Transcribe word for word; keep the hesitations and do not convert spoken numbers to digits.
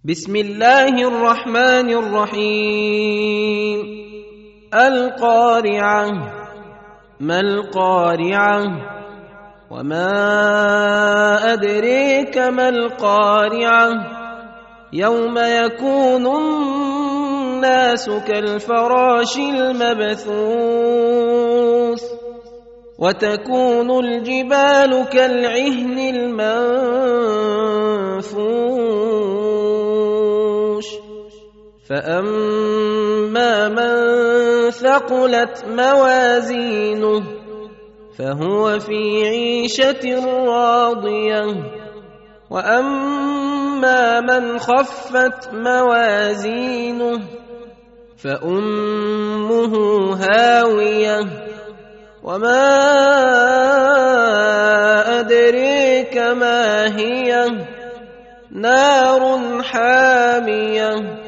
بسم الله الرحمن الرحيم. القارعة. ما القارعة؟ وما أدريك ما القارعة؟ يوم يكون الناس كالفراش المبثوث وتكون الجبال كالعهن المنفوش فأما من ثقلت موازينه فهو في عيشة راضية وأما من خفت موازينه فأمه هاوية وما أدريك ما هي نار حامية